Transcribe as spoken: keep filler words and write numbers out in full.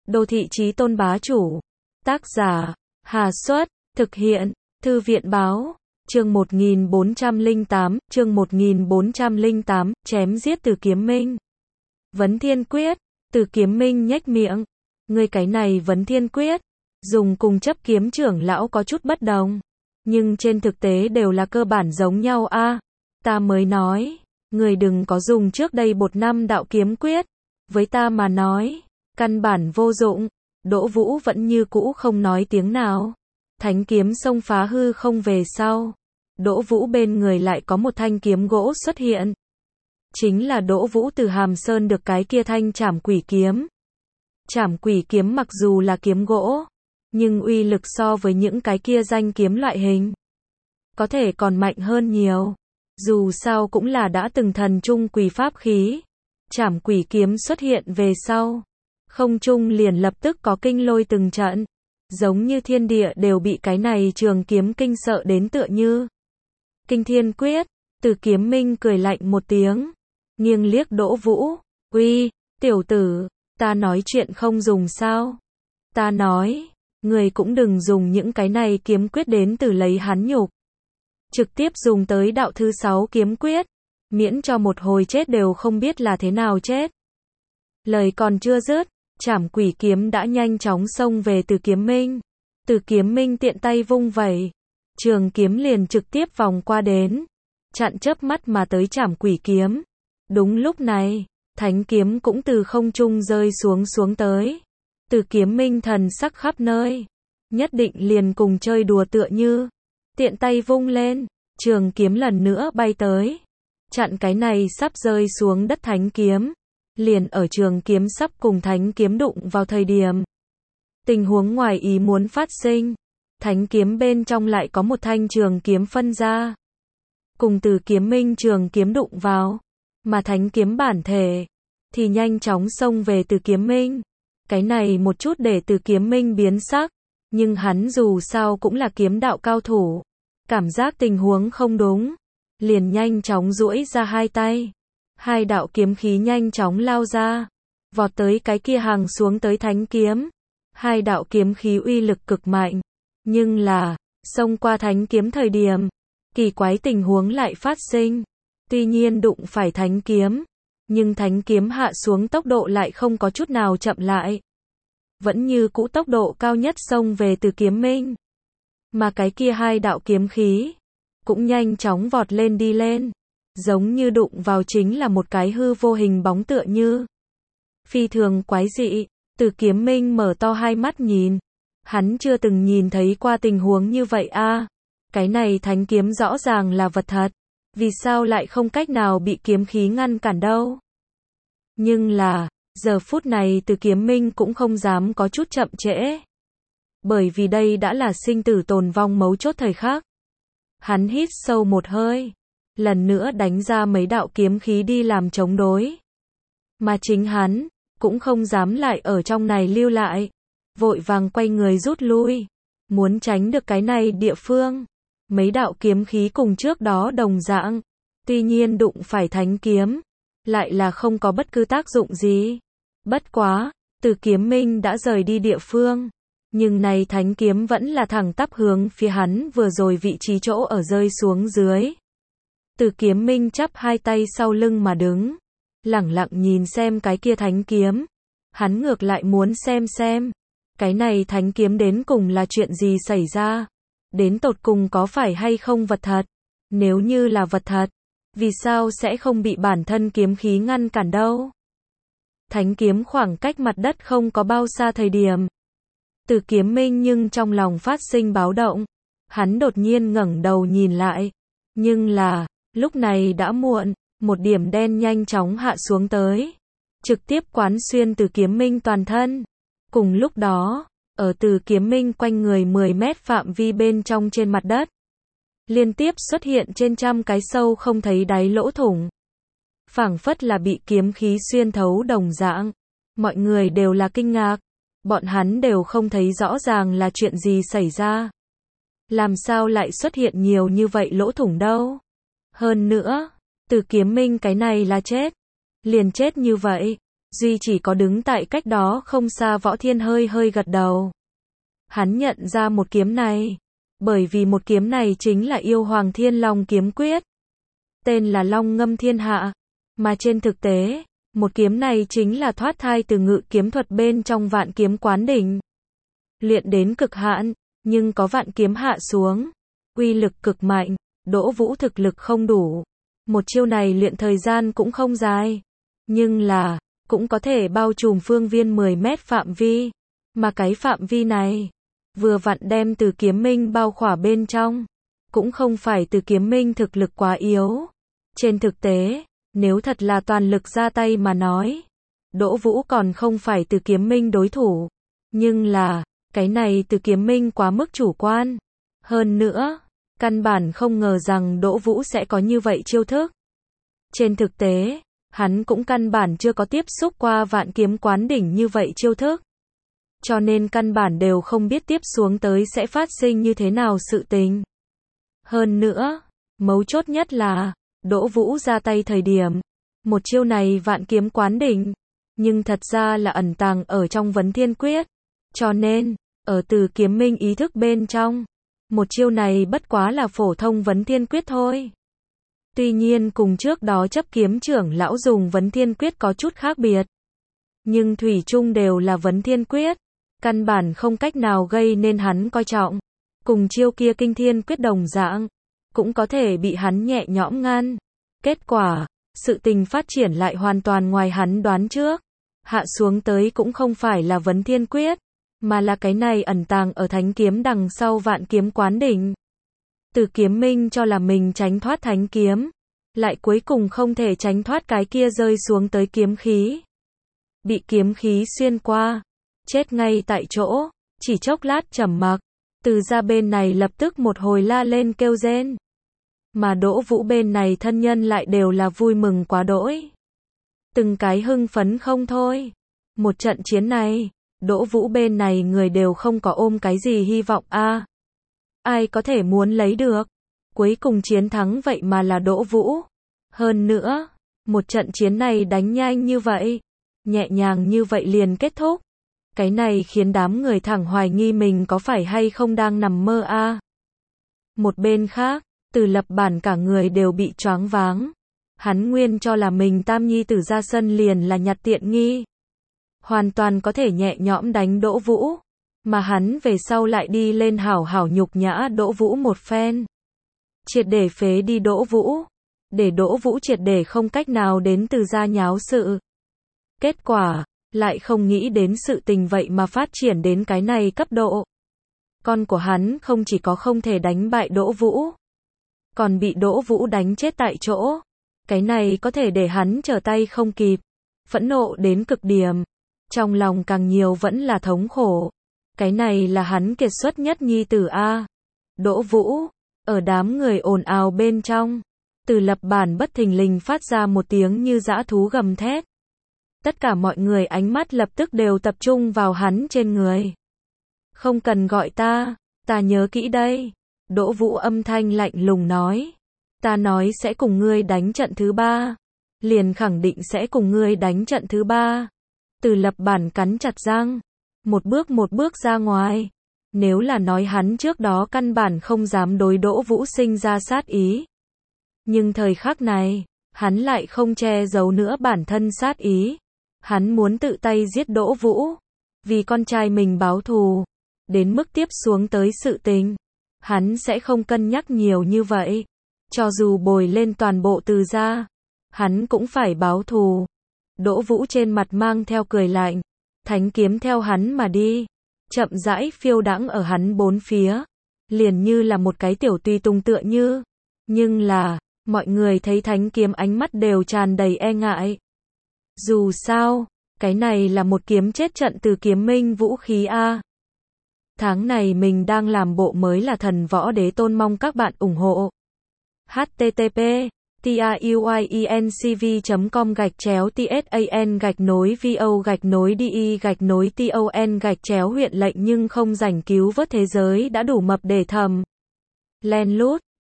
Đô thị chí tôn bá chủ. Tác giả, Hà Xuất, thực hiện, Thư viện Báo, chương một nghìn bốn trăm lẻ tám, chương một nghìn bốn trăm lẻ tám, chém giết Từ Kiếm Minh. Vấn Thiên Quyết, Từ Kiếm Minh nhếch miệng. Ngươi cái này Vấn Thiên Quyết, dùng cùng chấp kiếm trưởng lão có chút bất đồng. Nhưng trên thực tế đều là cơ bản giống nhau a. À, ta mới nói, người đừng có dùng trước đây bột năm đạo kiếm quyết. Với ta mà nói, căn bản vô dụng. Đỗ Vũ vẫn như cũ không nói tiếng nào. Thánh kiếm xông phá hư không về sau. Đỗ Vũ bên người lại có một thanh kiếm gỗ xuất hiện. Chính là Đỗ Vũ từ Hàm Sơn được cái kia thanh Trảm Quỷ kiếm. Trảm Quỷ kiếm mặc dù là kiếm gỗ, nhưng uy lực so với những cái kia danh kiếm loại hình, có thể còn mạnh hơn nhiều. Dù sao cũng là đã từng thần trung quỷ pháp khí. Trảm Quỷ kiếm xuất hiện về sau, không trung liền lập tức có kinh lôi từng trận. Giống như thiên địa đều bị cái này trường kiếm kinh sợ đến tựa như. Kinh Thiên Quyết, Từ Kiếm Minh cười lạnh một tiếng, nghiêng liếc Đỗ Vũ, uy, tiểu tử, ta nói chuyện không dùng sao? Ta nói, người cũng đừng dùng những cái này kiếm quyết đến từ lấy hắn nhục. Trực tiếp dùng tới đạo thứ sáu kiếm quyết, miễn cho một hồi chết đều không biết là thế nào chết. Lời còn chưa dứt, Trảm Quỷ kiếm đã nhanh chóng xông về Từ Kiếm Minh. Từ Kiếm Minh tiện tay vung vẩy, trường kiếm liền trực tiếp vòng qua đến, chặn chớp mắt mà tới Trảm Quỷ kiếm. Đúng lúc này, thánh kiếm cũng từ không trung rơi xuống xuống tới. Từ Kiếm Minh thần sắc khắp nơi, nhất định liền cùng chơi đùa tựa như, tiện tay vung lên, trường kiếm lần nữa bay tới, chặn cái này sắp rơi xuống đất thánh kiếm. Liền ở trường kiếm sắp cùng thánh kiếm đụng vào thời điểm, tình huống ngoài ý muốn phát sinh. Thánh kiếm bên trong lại có một thanh trường kiếm phân ra, cùng Từ Kiếm Minh trường kiếm đụng vào, mà thánh kiếm bản thể thì nhanh chóng xông về Từ Kiếm Minh. Cái này một chút để Từ Kiếm Minh biến sắc, nhưng hắn dù sao cũng là kiếm đạo cao thủ, cảm giác tình huống không đúng, liền nhanh chóng duỗi ra hai tay. Hai đạo kiếm khí nhanh chóng lao ra, vọt tới cái kia hàng xuống tới thánh kiếm. Hai đạo kiếm khí uy lực cực mạnh, nhưng là, xông qua thánh kiếm thời điểm, kỳ quái tình huống lại phát sinh. Tuy nhiên đụng phải thánh kiếm, nhưng thánh kiếm hạ xuống tốc độ lại không có chút nào chậm lại. Vẫn như cũ tốc độ cao nhất xông về Từ Kiếm Minh. Mà cái kia hai đạo kiếm khí, cũng nhanh chóng vọt lên đi lên. Giống như đụng vào chính là một cái hư vô hình bóng tựa như. Phi thường quái dị, Từ Kiếm Minh mở to hai mắt nhìn. Hắn chưa từng nhìn thấy qua tình huống như vậy a. À, cái này thánh kiếm rõ ràng là vật thật, vì sao lại không cách nào bị kiếm khí ngăn cản đâu? Nhưng là, giờ phút này Từ Kiếm Minh cũng không dám có chút chậm trễ. Bởi vì đây đã là sinh tử tồn vong mấu chốt thời khắc. Hắn hít sâu một hơi, lần nữa đánh ra mấy đạo kiếm khí đi làm chống đối. Mà chính hắn, cũng không dám lại ở trong này lưu lại. Vội vàng quay người rút lui, muốn tránh được cái này địa phương. Mấy đạo kiếm khí cùng trước đó đồng dạng, tuy nhiên đụng phải thánh kiếm, lại là không có bất cứ tác dụng gì. Bất quá, Từ Kiếm Minh đã rời đi địa phương, nhưng này thánh kiếm vẫn là thẳng tắp hướng phía hắn vừa rồi vị trí chỗ ở rơi xuống dưới. Từ Kiếm Minh chắp hai tay sau lưng mà đứng, lẳng lặng nhìn xem cái kia thánh kiếm. Hắn ngược lại muốn xem xem, cái này thánh kiếm đến cùng là chuyện gì xảy ra, đến tột cùng có phải hay không vật thật. Nếu như là vật thật, vì sao sẽ không bị bản thân kiếm khí ngăn cản đâu? Thánh kiếm khoảng cách mặt đất không có bao xa thời điểm, Từ Kiếm Minh nhưng trong lòng phát sinh báo động. Hắn đột nhiên ngẩng đầu nhìn lại, nhưng là, lúc này đã muộn, một điểm đen nhanh chóng hạ xuống tới, trực tiếp quán xuyên Từ Kiếm Minh toàn thân. Cùng lúc đó, ở Từ Kiếm Minh quanh người mười mét phạm vi bên trong trên mặt đất, liên tiếp xuất hiện trên trăm cái sâu không thấy đáy lỗ thủng. Phảng phất là bị kiếm khí xuyên thấu đồng dạng. Mọi người đều là kinh ngạc, bọn hắn đều không thấy rõ ràng là chuyện gì xảy ra. Làm sao lại xuất hiện nhiều như vậy lỗ thủng đâu? Hơn nữa, Từ Kiếm Minh cái này là chết. Liền chết như vậy. Duy chỉ có đứng tại cách đó không xa Võ Thiên hơi hơi gật đầu. Hắn nhận ra một kiếm này, bởi vì một kiếm này chính là Yêu Hoàng Thiên Long kiếm quyết. Tên là Long Ngâm Thiên Hạ, mà trên thực tế, một kiếm này chính là thoát thai từ ngự kiếm thuật bên trong Vạn Kiếm Quán Đỉnh. Luyện đến cực hạn, nhưng có vạn kiếm hạ xuống, uy lực cực mạnh, Đỗ Vũ thực lực không đủ. Một chiêu này luyện thời gian cũng không dài, nhưng là, cũng có thể bao trùm phương viên mười mét phạm vi, mà cái phạm vi này, vừa vặn đem Từ Kiếm Minh bao khỏa bên trong, cũng không phải Từ Kiếm Minh thực lực quá yếu. Trên thực tế, nếu thật là toàn lực ra tay mà nói, Đỗ Vũ còn không phải Từ Kiếm Minh đối thủ, nhưng là, cái này Từ Kiếm Minh quá mức chủ quan. Hơn nữa, căn bản không ngờ rằng Đỗ Vũ sẽ có như vậy chiêu thức. Trên thực tế, hắn cũng căn bản chưa có tiếp xúc qua Vạn Kiếm Quán Đỉnh như vậy chiêu thức. Cho nên căn bản đều không biết tiếp xuống tới sẽ phát sinh như thế nào sự tình. Hơn nữa, mấu chốt nhất là, Đỗ Vũ ra tay thời điểm, một chiêu này Vạn Kiếm Quán Đỉnh, nhưng thật ra là ẩn tàng ở trong Vấn Thiên Quyết. Cho nên, ở Từ Kiếm Minh ý thức bên trong, một chiêu này bất quá là phổ thông Vấn Thiên Quyết thôi. Tuy nhiên cùng trước đó Chấp Kiếm trưởng lão dùng Vấn Thiên Quyết có chút khác biệt, nhưng thủy chung đều là Vấn Thiên Quyết, căn bản không cách nào gây nên hắn coi trọng. Cùng chiêu kia Kinh Thiên Quyết đồng dạng, cũng có thể bị hắn nhẹ nhõm ngăn. Kết quả, sự tình phát triển lại hoàn toàn ngoài hắn đoán trước. Hạ xuống tới cũng không phải là Vấn Thiên Quyết, mà là cái này ẩn tàng ở thánh kiếm đằng sau Vạn Kiếm Quán Đỉnh. Từ Kiếm Minh cho là mình tránh thoát thánh kiếm, lại cuối cùng không thể tránh thoát cái kia rơi xuống tới kiếm khí. Bị kiếm khí xuyên qua, chết ngay tại chỗ, chỉ chốc lát trầm mặc. Từ ra bên này lập tức một hồi la lên kêu rên. Mà Đỗ Vũ bên này thân nhân lại đều là vui mừng quá đỗi. Từng cái hưng phấn không thôi. Một trận chiến này, Đỗ Vũ bên này người đều không có ôm cái gì hy vọng a. À, ai có thể muốn lấy được. Cuối cùng chiến thắng vậy mà là Đỗ Vũ. Hơn nữa, một trận chiến này đánh nhanh như vậy, nhẹ nhàng như vậy liền kết thúc. Cái này khiến đám người thẳng hoài nghi mình có phải hay không đang nằm mơ a. À. Một bên khác, Từ Lập Bản cả người đều bị choáng váng. Hắn nguyên cho là mình Tam Nhi Tử ra sân liền là nhặt tiện nghi, hoàn toàn có thể nhẹ nhõm đánh Đỗ Vũ, mà hắn về sau lại đi lên hảo hảo nhục nhã Đỗ Vũ một phen, triệt để phế đi Đỗ Vũ, để Đỗ Vũ triệt để không cách nào đến Từ gia nháo sự. Kết quả, lại không nghĩ đến sự tình vậy mà phát triển đến cái này cấp độ. Con của hắn không chỉ có không thể đánh bại Đỗ Vũ, còn bị Đỗ Vũ đánh chết tại chỗ. Cái này có thể để hắn trở tay không kịp, phẫn nộ đến cực điểm. Trong lòng càng nhiều vẫn là thống khổ. Cái này là hắn kiệt xuất nhất nhi tử a. Đỗ Vũ, ở đám người ồn ào bên trong, Từ Lập Bản bất thình lình phát ra một tiếng như dã thú gầm thét. Tất cả mọi người ánh mắt lập tức đều tập trung vào hắn trên người. Không cần gọi ta, ta nhớ kỹ đây. Đỗ Vũ âm thanh lạnh lùng nói. Ta nói sẽ cùng ngươi đánh trận thứ ba. Liền khẳng định sẽ cùng ngươi đánh trận thứ ba. Từ Lập Bản cắn chặt răng. Một bước một bước ra ngoài. Nếu là nói hắn trước đó căn bản không dám đối Đỗ Vũ sinh ra sát ý. Nhưng thời khắc này, hắn lại không che giấu nữa bản thân sát ý. Hắn muốn tự tay giết Đỗ Vũ, vì con trai mình báo thù. Đến mức tiếp xuống tới sự tình, hắn sẽ không cân nhắc nhiều như vậy. Cho dù bồi lên toàn bộ Từ gia, hắn cũng phải báo thù. Đỗ Vũ trên mặt mang theo cười lạnh, thánh kiếm theo hắn mà đi, chậm rãi phiêu đãng ở hắn bốn phía, liền như là một cái tiểu tùy tùng tựa như. Nhưng là, mọi người thấy thánh kiếm ánh mắt đều tràn đầy e ngại. Dù sao, cái này là một kiếm chết trận Từ Kiếm Minh vũ khí a. Tháng này mình đang làm bộ mới là Thần Võ Đế Tôn, mong các bạn ủng hộ. h t t p tuyinc v com gạch chéo tsan gạch nối vo gạch nối di gạch nối ton gạch chéo huyện lệnh nhưng không rảnh cứu vớt thế giới đã đủ mập để thầm. Len lút